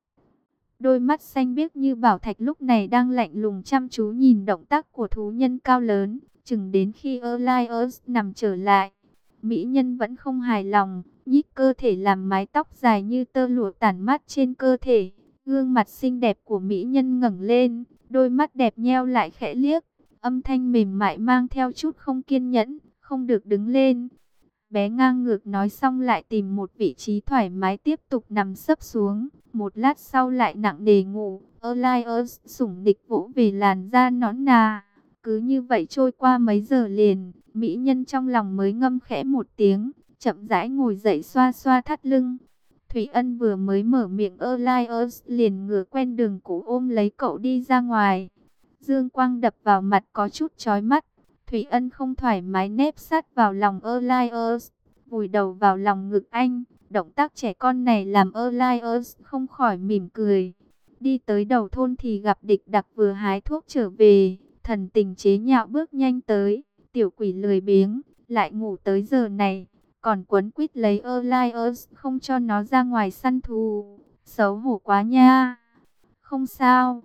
Đôi mắt xanh biếc như bảo thạch lúc này đang lạnh lùng chăm chú nhìn động tác của thú nhân cao lớn, chừng đến khi Elias nằm trở lại. Mỹ nhân vẫn không hài lòng, nhích cơ thể làm mái tóc dài như tơ lụa tản mát trên cơ thể. Gương mặt xinh đẹp của mỹ nhân ngẩng lên, đôi mắt đẹp nheo lại khẽ liếc, âm thanh mềm mại mang theo chút không kiên nhẫn, không được đứng lên. Bé ngang ngược nói xong lại tìm một vị trí thoải mái tiếp tục nằm sấp xuống, một lát sau lại nặng nề ngủ. Elias sủng nịch vỗ về làn da nõn nà. Cứ như vậy trôi qua mấy giờ liền, mỹ nhân trong lòng mới ngâm khẽ một tiếng, chậm rãi ngồi dậy xoa xoa thắt lưng. Thủy Ân vừa mới mở miệng Elias liền ngửa quen đường cũ ôm lấy cậu đi ra ngoài. Dương quang đập vào mặt có chút chói mắt. Thủy Ân không thoải mái nép sát vào lòng Elias, vùi đầu vào lòng ngực anh. Động tác trẻ con này làm Elias không khỏi mỉm cười. Đi tới đầu thôn thì gặp Địch Đặc vừa hái thuốc trở về. Thần tình chế nhạo bước nhanh tới. Tiểu quỷ lười biếng, lại ngủ tới giờ này. Còn quấn quýt lấy Elias không cho nó ra ngoài săn thú. Xấu hổ quá nha. Không sao.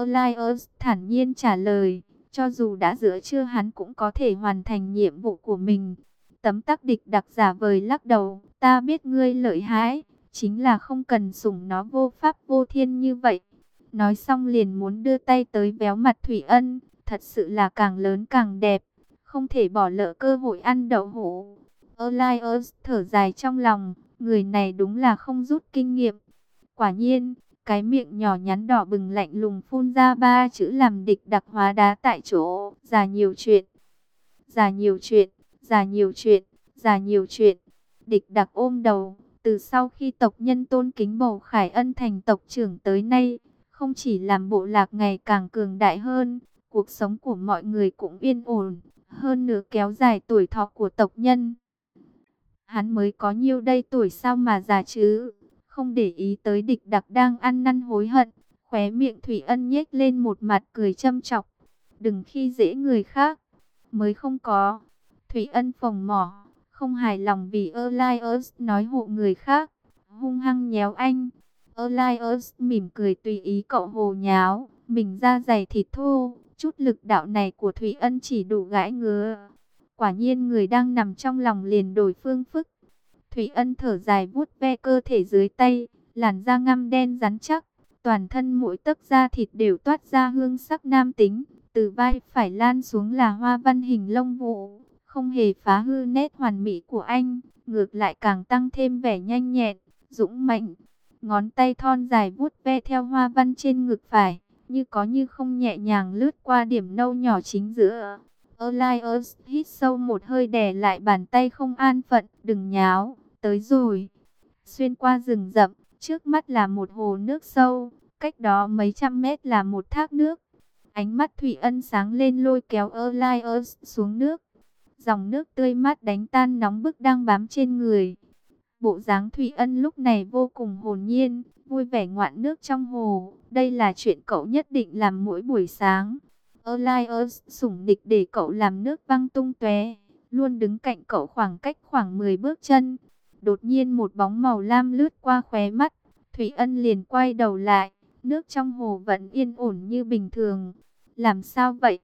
Elias thản nhiên trả lời. Cho dù đã giữa trưa hắn cũng có thể hoàn thành nhiệm vụ của mình. Tấm tắc Địch Đặc giả vời lắc đầu. Ta biết ngươi lợi hại, chính là không cần sủng nó vô pháp vô thiên như vậy. Nói xong liền muốn đưa tay tới véo mặt Thủy Ân. Thật sự là càng lớn càng đẹp. Không thể bỏ lỡ cơ hội ăn đậu hũ. Elias thở dài trong lòng. Người này đúng là không rút kinh nghiệm. Quả nhiên, cái miệng nhỏ nhắn đỏ bừng lạnh lùng phun ra ba chữ làm địch đặc hóa đá tại chỗ. Già nhiều chuyện. Già nhiều chuyện. Già nhiều chuyện. Già nhiều chuyện. Địch đặc ôm đầu. Từ sau khi tộc nhân tôn kính bầu Khải Ân thành tộc trưởng tới nay, không chỉ làm bộ lạc ngày càng cường đại hơn, cuộc sống của mọi người cũng yên ổn, hơn nữa kéo dài tuổi thọ của tộc nhân. Hắn mới có nhiêu đây tuổi sao mà già chứ? Không để ý tới địch đặc đang ăn năn hối hận, khóe miệng Thủy Ân nhếch lên một mặt cười châm chọc. Đừng khi dễ người khác, mới không có. Thủy Ân phồng mỏ, không hài lòng vì Elias nói hộ người khác, hung hăng nhéo anh. Elias mỉm cười tùy ý cậu hồ nháo, mình da dày thịt thô, chút lực đạo này của Thủy Ân chỉ đủ gãi ngứa. Quả nhiên người đang nằm trong lòng liền đổi phương phức. Thủy Ân thở dài vuốt ve cơ thể dưới tay, làn da ngăm đen rắn chắc, toàn thân mỗi tấc da thịt đều toát ra hương sắc nam tính, từ vai phải lan xuống là hoa văn hình lông vũ, không hề phá hư nét hoàn mỹ của anh, ngược lại càng tăng thêm vẻ nhanh nhẹn, dũng mãnh. Ngón tay thon dài vuốt ve theo hoa văn trên ngực phải, như có như không nhẹ nhàng lướt qua điểm nâu nhỏ chính giữa. Elias hít sâu một hơi đè lại bàn tay không an phận, đừng nháo, tới rồi. Xuyên qua rừng rậm, trước mắt là một hồ nước sâu, cách đó mấy trăm mét là một thác nước. Ánh mắt Thủy Ân sáng lên lôi kéo Elias xuống nước. Dòng nước tươi mát đánh tan nóng bức đang bám trên người. Bộ dáng Thủy Ân lúc này vô cùng hồn nhiên, vui vẻ ngoạn nước trong hồ. Đây là chuyện cậu nhất định làm mỗi buổi sáng. Elias sủng nịch để cậu làm nước văng tung tóe, luôn đứng cạnh cậu khoảng cách khoảng mười bước chân. Đột nhiên một bóng màu lam lướt qua khóe mắt, Thủy Ân liền quay đầu lại, nước trong hồ vẫn yên ổn như bình thường. Làm sao vậy?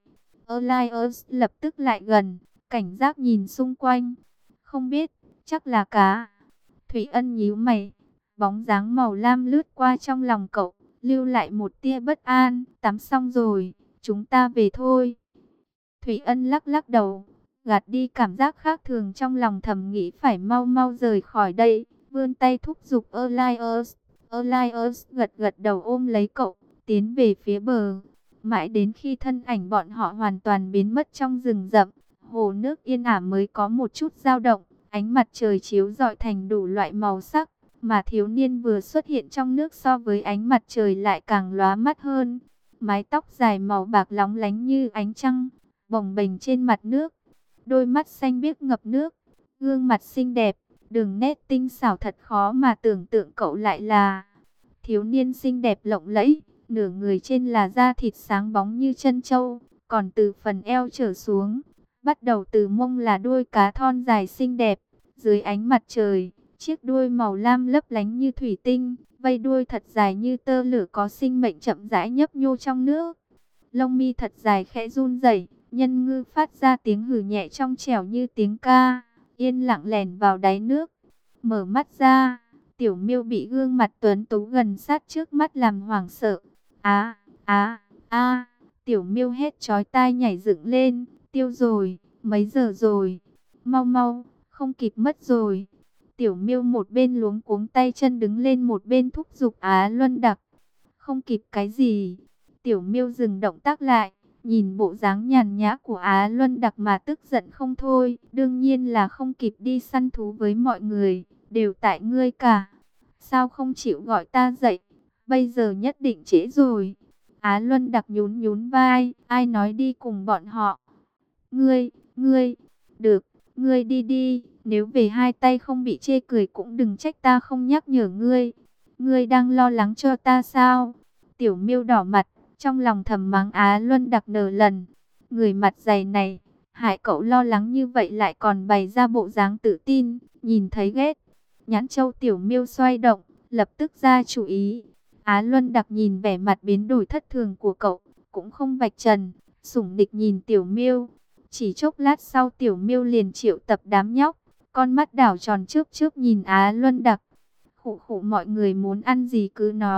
Elias lập tức lại gần, cảnh giác nhìn xung quanh. Không biết, chắc là cá. Thủy Ân nhíu mày, bóng dáng màu lam lướt qua trong lòng cậu, lưu lại một tia bất an. Tắm xong rồi, chúng ta về thôi. Thủy Ân lắc lắc đầu, gạt đi cảm giác khác thường trong lòng, thầm nghĩ phải mau mau rời khỏi đây, vươn tay thúc giục Elias. Elias gật gật đầu ôm lấy cậu, tiến về phía bờ. Mãi đến khi thân ảnh bọn họ hoàn toàn biến mất trong rừng rậm, hồ nước yên ả mới có một chút dao động, ánh mặt trời chiếu rọi thành đủ loại màu sắc, mà thiếu niên vừa xuất hiện trong nước so với ánh mặt trời lại càng lóa mắt hơn. Mái tóc dài màu bạc lóng lánh như ánh trăng, bồng bềnh trên mặt nước, đôi mắt xanh biếc ngập nước, gương mặt xinh đẹp, đường nét tinh xảo thật khó mà tưởng tượng cậu lại là thiếu niên xinh đẹp lộng lẫy. Nửa người trên là da thịt sáng bóng như chân trâu, còn từ phần eo trở xuống, bắt đầu từ mông là đuôi cá thon dài xinh đẹp. Dưới ánh mặt trời, chiếc đuôi màu lam lấp lánh như thủy tinh, vây đuôi thật dài như tơ lửa có sinh mệnh chậm rãi nhấp nhô trong nước. Lông mi thật dài khẽ run rẩy, nhân ngư phát ra tiếng hừ nhẹ trong trẻo như tiếng ca, yên lặng lèn vào đáy nước. Mở mắt ra, Tiểu Miêu bị gương mặt tuấn tú gần sát trước mắt làm hoảng sợ. Á, á, á, Tiểu Miêu hét chói tai nhảy dựng lên, tiêu rồi, mấy giờ rồi, mau mau, không kịp mất rồi. Tiểu Miêu một bên luống cuống tay chân đứng lên, một bên thúc giục Á Luân Đặc. Không kịp cái gì? Tiểu Miêu dừng động tác lại, nhìn bộ dáng nhàn nhã của Á Luân Đặc mà tức giận không thôi. Đương nhiên là không kịp đi săn thú với mọi người, đều tại ngươi cả. Sao không chịu gọi ta dậy? Bây giờ nhất định trễ rồi. Á Luân Đặc nhún nhún vai, ai nói đi cùng bọn họ? Ngươi, ngươi, được, ngươi đi đi, nếu về hai tay không bị chê cười cũng đừng trách ta không nhắc nhở ngươi. Ngươi đang lo lắng cho ta sao? Tiểu Miêu đỏ mặt, trong lòng thầm mắng Á Luân Đặc nở lần. Người mặt dày này, hại cậu lo lắng như vậy lại còn bày ra bộ dáng tự tin, nhìn thấy ghét. Nhãn châu Tiểu Miêu xoay động, lập tức ra chủ ý. Á Luân Đặc nhìn vẻ mặt biến đổi thất thường của cậu, cũng không vạch trần, sủng nịch nhìn Tiểu Miêu. Chỉ chốc lát sau Tiểu Miêu liền triệu tập đám nhóc, con mắt đảo tròn chớp chớp nhìn Á Luân Đặc. Khụ khụ, mọi người muốn ăn gì cứ nói,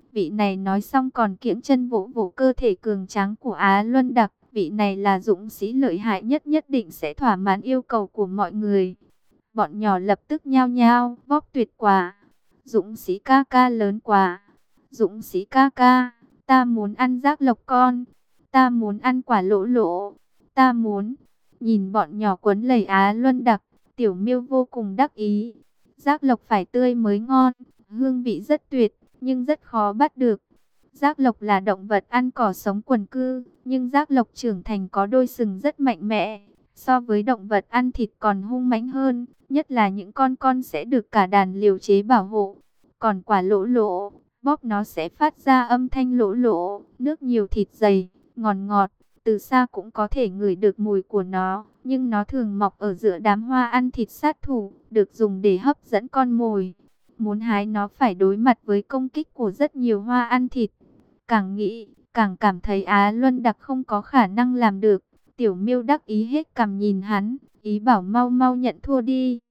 Vị này nói xong còn kiễng chân vỗ vỗ cơ thể cường tráng của Á Luân Đặc. Vị này là dũng sĩ lợi hại nhất, nhất định sẽ thỏa mãn yêu cầu của mọi người. Bọn nhỏ lập tức nhao nhao, bóp tuyệt quả. Dũng sĩ ca ca lớn quá. Dũng sĩ ca ca, ta muốn ăn giác lộc con. Ta muốn ăn quả lỗ lỗ. Ta muốn. Nhìn bọn nhỏ quấn lấy Á Luân Đặc, Tiểu Miêu vô cùng đắc ý. Giác lộc phải tươi mới ngon, hương vị rất tuyệt, nhưng rất khó bắt được. Giác lộc là động vật ăn cỏ sống quần cư, nhưng giác lộc trưởng thành có đôi sừng rất mạnh mẽ. So với động vật ăn thịt còn hung mãnh hơn, nhất là những con con sẽ được cả đàn liều chế bảo hộ. Còn quả lỗ lỗ, bóp nó sẽ phát ra âm thanh lỗ lỗ, nước nhiều thịt dày, ngọt ngọt. Từ xa cũng có thể ngửi được mùi của nó, nhưng nó thường mọc ở giữa đám hoa ăn thịt sát thủ, được dùng để hấp dẫn con mồi. Muốn hái nó phải đối mặt với công kích của rất nhiều hoa ăn thịt. Càng nghĩ, càng cảm thấy Á Luân Đặc không có khả năng làm được. Tiểu Miêu đắc ý hết cằm nhìn hắn, ý bảo mau mau nhận thua đi.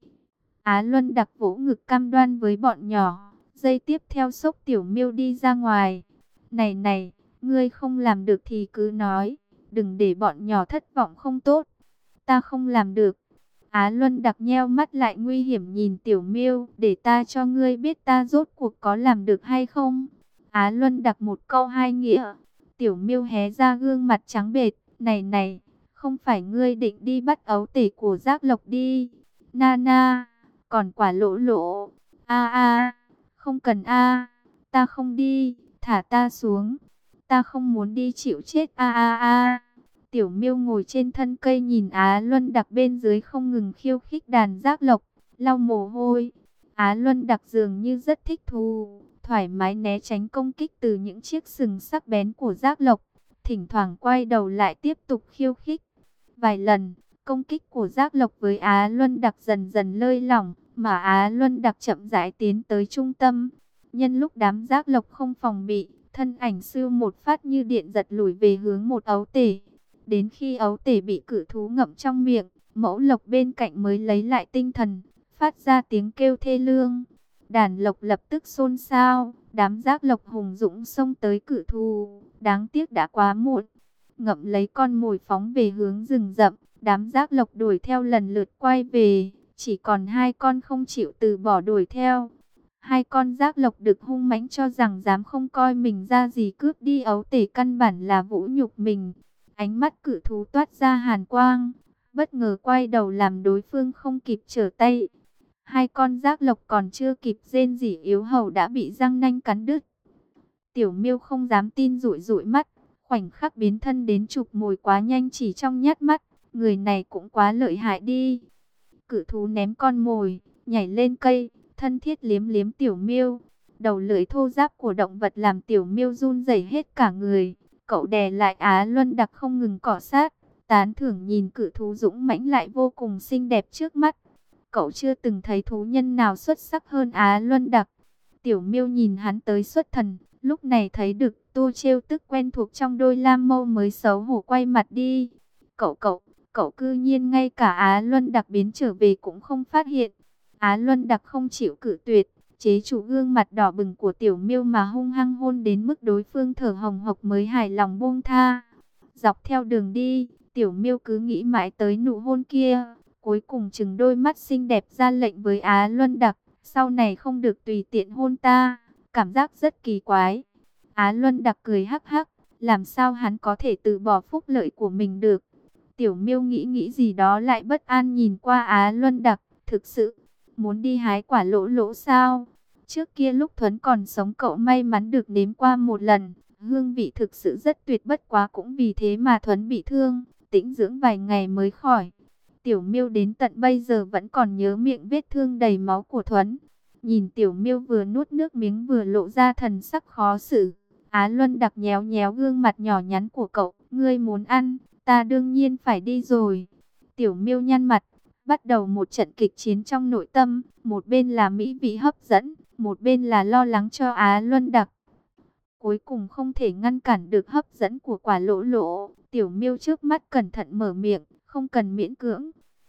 Á Luân Đặc vỗ ngực cam đoan với bọn nhỏ, giây tiếp theo xốc Tiểu Miêu đi ra ngoài. Này này, ngươi không làm được thì cứ nói, đừng để bọn nhỏ thất vọng không tốt. Ta không làm được. Á Luân Đặc nheo mắt lại nguy hiểm nhìn Tiểu Miêu, để ta cho ngươi biết ta rốt cuộc có làm được hay không. Á Luân Đặc một câu hai nghĩa. Tiểu Miêu hé ra gương mặt trắng bệch, này này, không phải ngươi định đi bắt ấu tể của giác lộc đi. Na na, còn quả lỗ lỗ. A a, không cần a, ta không đi, thả ta xuống. Ta không muốn đi chịu chết a a a. Tiểu Miêu ngồi trên thân cây nhìn Á Luân Đặc bên dưới không ngừng khiêu khích đàn giác lộc, lau mồ hôi. Á Luân Đặc dường như rất thích thú, thoải mái né tránh công kích từ những chiếc sừng sắc bén của giác lộc, thỉnh thoảng quay đầu lại tiếp tục khiêu khích. Vài lần, công kích của giác lộc với Á Luân Đặc dần dần lơi lỏng, mà Á Luân Đặc chậm rãi tiến tới trung tâm. Nhân lúc đám giác lộc không phòng bị, thân ảnh siêu một phát như điện giật lùi về hướng một ấu tể. Đến khi ấu tể bị cự thú ngậm trong miệng, mẫu lộc bên cạnh mới lấy lại tinh thần, phát ra tiếng kêu thê lương. Đàn lộc lập tức xôn xao, đám giác lộc hùng dũng xông tới cự thú, đáng tiếc đã quá muộn. Ngậm lấy con mồi phóng về hướng rừng rậm, đám giác lộc đuổi theo lần lượt quay về, chỉ còn hai con không chịu từ bỏ đuổi theo. Hai con giác lộc được hung mãnh cho rằng dám không coi mình ra gì cướp đi ấu tể căn bản là vũ nhục mình. Ánh mắt cự thú toát ra hàn quang, bất ngờ quay đầu làm đối phương không kịp trở tay. Hai con giác lộc còn chưa kịp rên rỉ yếu hầu đã bị răng nanh cắn đứt. Tiểu Miêu không dám tin rụi rụi mắt, khoảnh khắc biến thân đến chụp mồi quá nhanh chỉ trong nhát mắt, người này cũng quá lợi hại đi. Cự thú ném con mồi, nhảy lên cây, thân thiết liếm liếm Tiểu Miêu. Đầu lưỡi thô ráp của động vật làm Tiểu Miêu run rẩy hết cả người. Cậu đè lại Á Luân Đặc không ngừng cọ sát, tán thưởng nhìn cự thú dũng mãnh lại vô cùng xinh đẹp trước mắt. Cậu chưa từng thấy thú nhân nào xuất sắc hơn Á Luân Đặc. Tiểu Miêu nhìn hắn tới xuất thần, lúc này thấy được Tô trêu tức quen thuộc trong đôi lam mâu mới xấu hổ quay mặt đi. Cậu cậu, cậu cư nhiên ngay cả Á Luân Đặc biến trở về cũng không phát hiện. Á Luân Đặc không chịu cự tuyệt, chế chủ gương mặt đỏ bừng của Tiểu Miêu mà hung hăng hôn đến mức đối phương thở hồng hộc mới hài lòng buông tha. Dọc theo đường đi, Tiểu Miêu cứ nghĩ mãi tới nụ hôn kia, cuối cùng chừng đôi mắt xinh đẹp ra lệnh với Á Luân Đặc, sau này không được tùy tiện hôn ta, cảm giác rất kỳ quái. Á Luân Đặc cười hắc hắc, làm sao hắn có thể từ bỏ phúc lợi của mình được. Tiểu Miêu nghĩ nghĩ gì đó lại bất an nhìn qua Á Luân Đặc, thực sự muốn đi hái quả lỗ lỗ sao? Trước kia lúc Thuấn còn sống cậu may mắn được nếm qua một lần, hương vị thực sự rất tuyệt, bất quá cũng vì thế mà Thuấn bị thương, tĩnh dưỡng vài ngày mới khỏi. Tiểu Miêu đến tận bây giờ vẫn còn nhớ miệng vết thương đầy máu của Thuấn. Nhìn Tiểu Miêu vừa nuốt nước miếng vừa lộ ra thần sắc khó xử, Á Luân Đặc nhéo nhéo gương mặt nhỏ nhắn của cậu, ngươi muốn ăn, ta đương nhiên phải đi rồi. Tiểu Miêu nhăn mặt, bắt đầu một trận kịch chiến trong nội tâm, một bên là mỹ vị hấp dẫn, một bên là lo lắng cho Á Luân Đặc. Cuối cùng không thể ngăn cản được hấp dẫn của quả lỗ lỗ, Tiểu Miêu trước mắt cẩn thận mở miệng, không cần miễn cưỡng.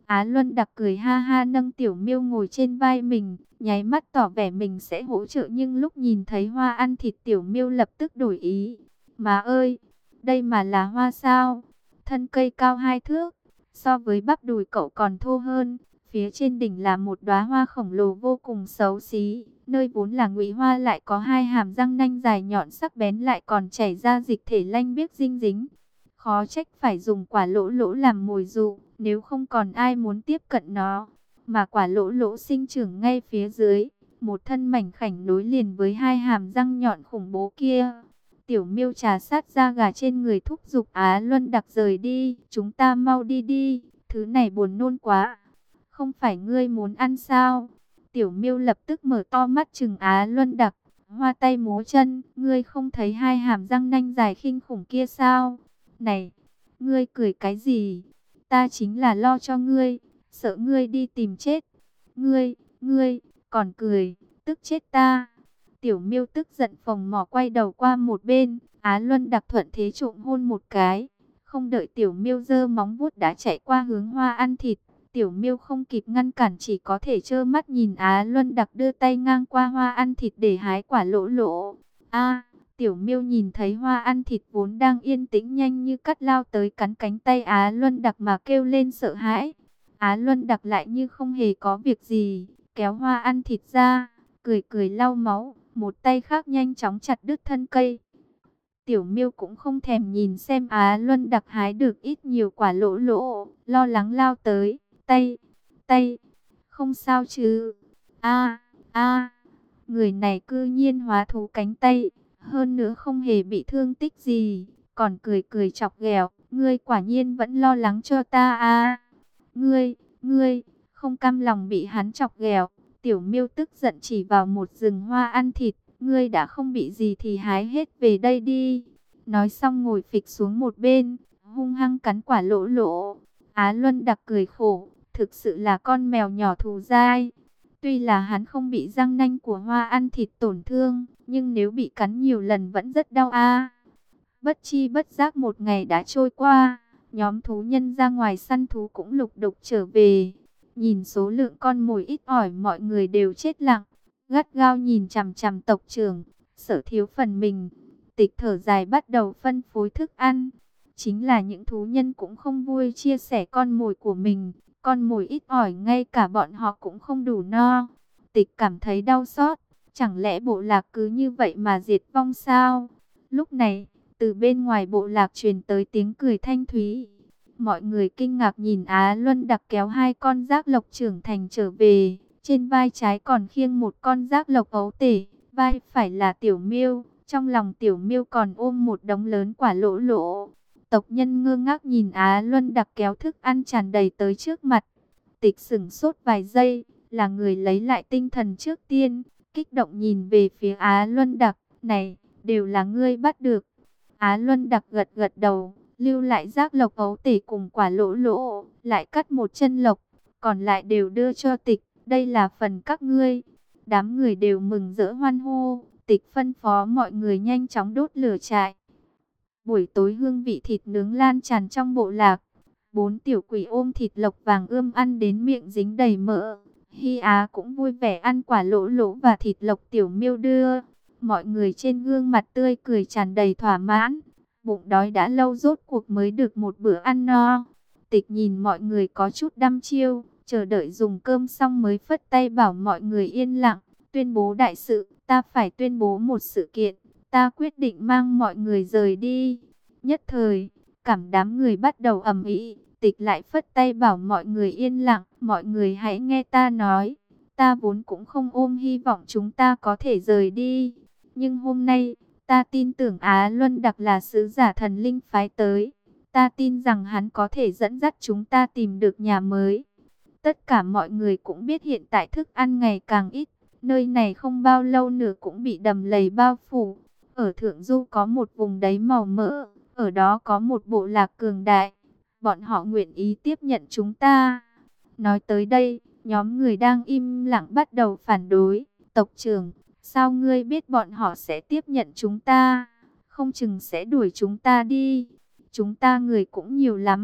Á Luân Đặc cười ha ha nâng Tiểu Miêu ngồi trên vai mình, nháy mắt tỏ vẻ mình sẽ hỗ trợ, nhưng lúc nhìn thấy hoa ăn thịt Tiểu Miêu lập tức đổi ý. Má ơi, đây mà là hoa sao? Thân cây cao hai thước, so với bắp đùi cậu còn thô hơn. Phía trên đỉnh là một đóa hoa khổng lồ vô cùng xấu xí, nơi vốn là ngụy hoa lại có hai hàm răng nanh dài nhọn sắc bén, lại còn chảy ra dịch thể lanh biếc dinh dính. Khó trách phải dùng quả lỗ lỗ làm mồi dụ, nếu không còn ai muốn tiếp cận nó. Mà quả lỗ lỗ sinh trưởng ngay phía dưới, một thân mảnh khảnh nối liền với hai hàm răng nhọn khủng bố kia. Tiểu Miêu trà sát da gà trên người thúc giục Á Luân Đặc rời đi. Chúng ta mau đi đi, thứ này buồn nôn quá. Không phải ngươi muốn ăn sao? Tiểu Miêu lập tức mở to mắt trừng Á Luân Đặc, hoa tay múa chân. Ngươi không thấy hai hàm răng nanh dài kinh khủng kia sao? Này, ngươi cười cái gì? Ta chính là lo cho ngươi, sợ ngươi đi tìm chết. Ngươi, ngươi, còn cười, tức chết ta. Tiểu Miêu tức giận phồng mỏ quay đầu qua một bên, Á Luân Đặc thuận thế trộm hôn một cái. Không đợi Tiểu Miêu giơ móng vuốt đã chạy qua hướng hoa ăn thịt. Tiểu Miêu không kịp ngăn cản, chỉ có thể trơ mắt nhìn Á Luân Đặc đưa tay ngang qua hoa ăn thịt để hái quả lỗ lỗ. A, Tiểu Miêu nhìn thấy hoa ăn thịt vốn đang yên tĩnh nhanh như cắt lao tới cắn cánh tay Á Luân Đặc mà kêu lên sợ hãi. Á Luân Đặc lại như không hề có việc gì, kéo hoa ăn thịt ra, cười cười lau máu, một tay khác nhanh chóng chặt đứt thân cây. Tiểu Miêu cũng không thèm nhìn xem Á Luân Đặc hái được ít nhiều quả lỗ lỗ, lo lắng lao tới. Tay, tay, không sao chứ? A, a, người này cư nhiên hóa thú cánh tay, hơn nữa không hề bị thương tích gì, còn cười cười chọc ghẹo. Ngươi quả nhiên vẫn lo lắng cho ta a. Ngươi, ngươi, không cam lòng bị hắn chọc ghẹo. Tiểu Miêu tức giận chỉ vào một rừng hoa ăn thịt. Ngươi đã không bị gì thì hái hết về đây đi. Nói xong ngồi phịch xuống một bên, hung hăng cắn quả lỗ lỗ. Á Luân Đặc cười khổ, thực sự là con mèo nhỏ thù dai. Tuy là hắn không bị răng nanh của hoa ăn thịt tổn thương, nhưng nếu bị cắn nhiều lần vẫn rất đau a. Bất chi bất giác một ngày đã trôi qua, nhóm thú nhân ra ngoài săn thú cũng lục đục trở về. Nhìn số lượng con mồi ít ỏi, mọi người đều chết lặng, gắt gao nhìn chằm chằm tộc trưởng. Sở Thiếu phần mình, Tịch thở dài bắt đầu phân phối thức ăn. Chính là những thú nhân cũng không vui chia sẻ con mồi của mình. Con mồi ít ỏi, ngay cả bọn họ cũng không đủ no. Tịch cảm thấy đau xót. Chẳng lẽ bộ lạc cứ như vậy mà diệt vong sao? Lúc này, từ bên ngoài bộ lạc truyền tới tiếng cười thanh thúy. Mọi người kinh ngạc nhìn Á Luân Đặc kéo hai con giác lộc trưởng thành trở về. Trên vai trái còn khiêng một con giác lộc ấu tể, vai phải là Tiểu Miêu. Trong lòng Tiểu Miêu còn ôm một đống lớn quả lỗ lỗ. Tộc nhân ngơ ngác nhìn Á Luân Đặc kéo thức ăn tràn đầy tới trước mặt. Tịch sửng sốt vài giây, là người lấy lại tinh thần trước tiên, kích động nhìn về phía Á Luân Đặc. Này, đều là ngươi bắt được. Á Luân Đặc gật gật đầu, lưu lại giác lộc ấu tể cùng quả lỗ lỗ, lại cắt một chân lộc, còn lại đều đưa cho Tịch. Đây là phần các ngươi. Đám người đều mừng rỡ hoan hô. Tịch phân phó mọi người nhanh chóng đốt lửa trại. Buổi tối hương vị thịt nướng lan tràn trong bộ lạc. Bốn tiểu quỷ ôm thịt lộc vàng ươm ăn đến miệng dính đầy mỡ. Hi Á cũng vui vẻ ăn quả lỗ lỗ và thịt lộc Tiểu Miêu đưa. Mọi người trên gương mặt tươi cười tràn đầy thỏa mãn. Bụng đói đã lâu rốt cuộc mới được một bữa ăn no. Tịch nhìn mọi người có chút đăm chiêu, chờ đợi dùng cơm xong mới phất tay bảo mọi người yên lặng. Tuyên bố đại sự, ta phải tuyên bố một sự kiện. Ta quyết định mang mọi người rời đi. Nhất thời, cảm đám người bắt đầu ầm ĩ. Tịch lại phất tay bảo mọi người yên lặng. Mọi người hãy nghe ta nói. Ta vốn cũng không ôm hy vọng chúng ta có thể rời đi. Nhưng hôm nay, ta tin tưởng Á Luân Đặc là sứ giả thần linh phái tới. Ta tin rằng hắn có thể dẫn dắt chúng ta tìm được nhà mới. Tất cả mọi người cũng biết hiện tại thức ăn ngày càng ít. Nơi này không bao lâu nữa cũng bị đầm lầy bao phủ. Ở Thượng Du có một vùng đáy màu mỡ. Ở đó có một bộ lạc cường đại. Bọn họ nguyện ý tiếp nhận chúng ta. Nói tới đây, nhóm người đang im lặng bắt đầu phản đối. Tộc trưởng, sao ngươi biết bọn họ sẽ tiếp nhận chúng ta? Không chừng sẽ đuổi chúng ta đi. Chúng ta người cũng nhiều lắm.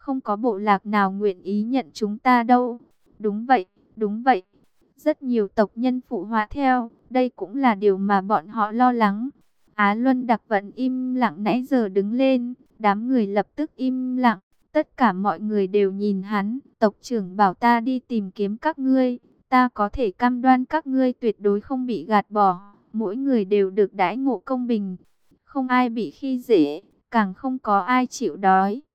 Không có bộ lạc nào nguyện ý nhận chúng ta đâu. Đúng vậy, đúng vậy. Rất nhiều tộc nhân phụ họa theo, đây cũng là điều mà bọn họ lo lắng. Á Luân Đặc vẫn im lặng nãy giờ đứng lên, đám người lập tức im lặng, tất cả mọi người đều nhìn hắn. Tộc trưởng bảo ta đi tìm kiếm các ngươi, ta có thể cam đoan các ngươi tuyệt đối không bị gạt bỏ, mỗi người đều được đãi ngộ công bình, không ai bị khi dễ, càng không có ai chịu đói.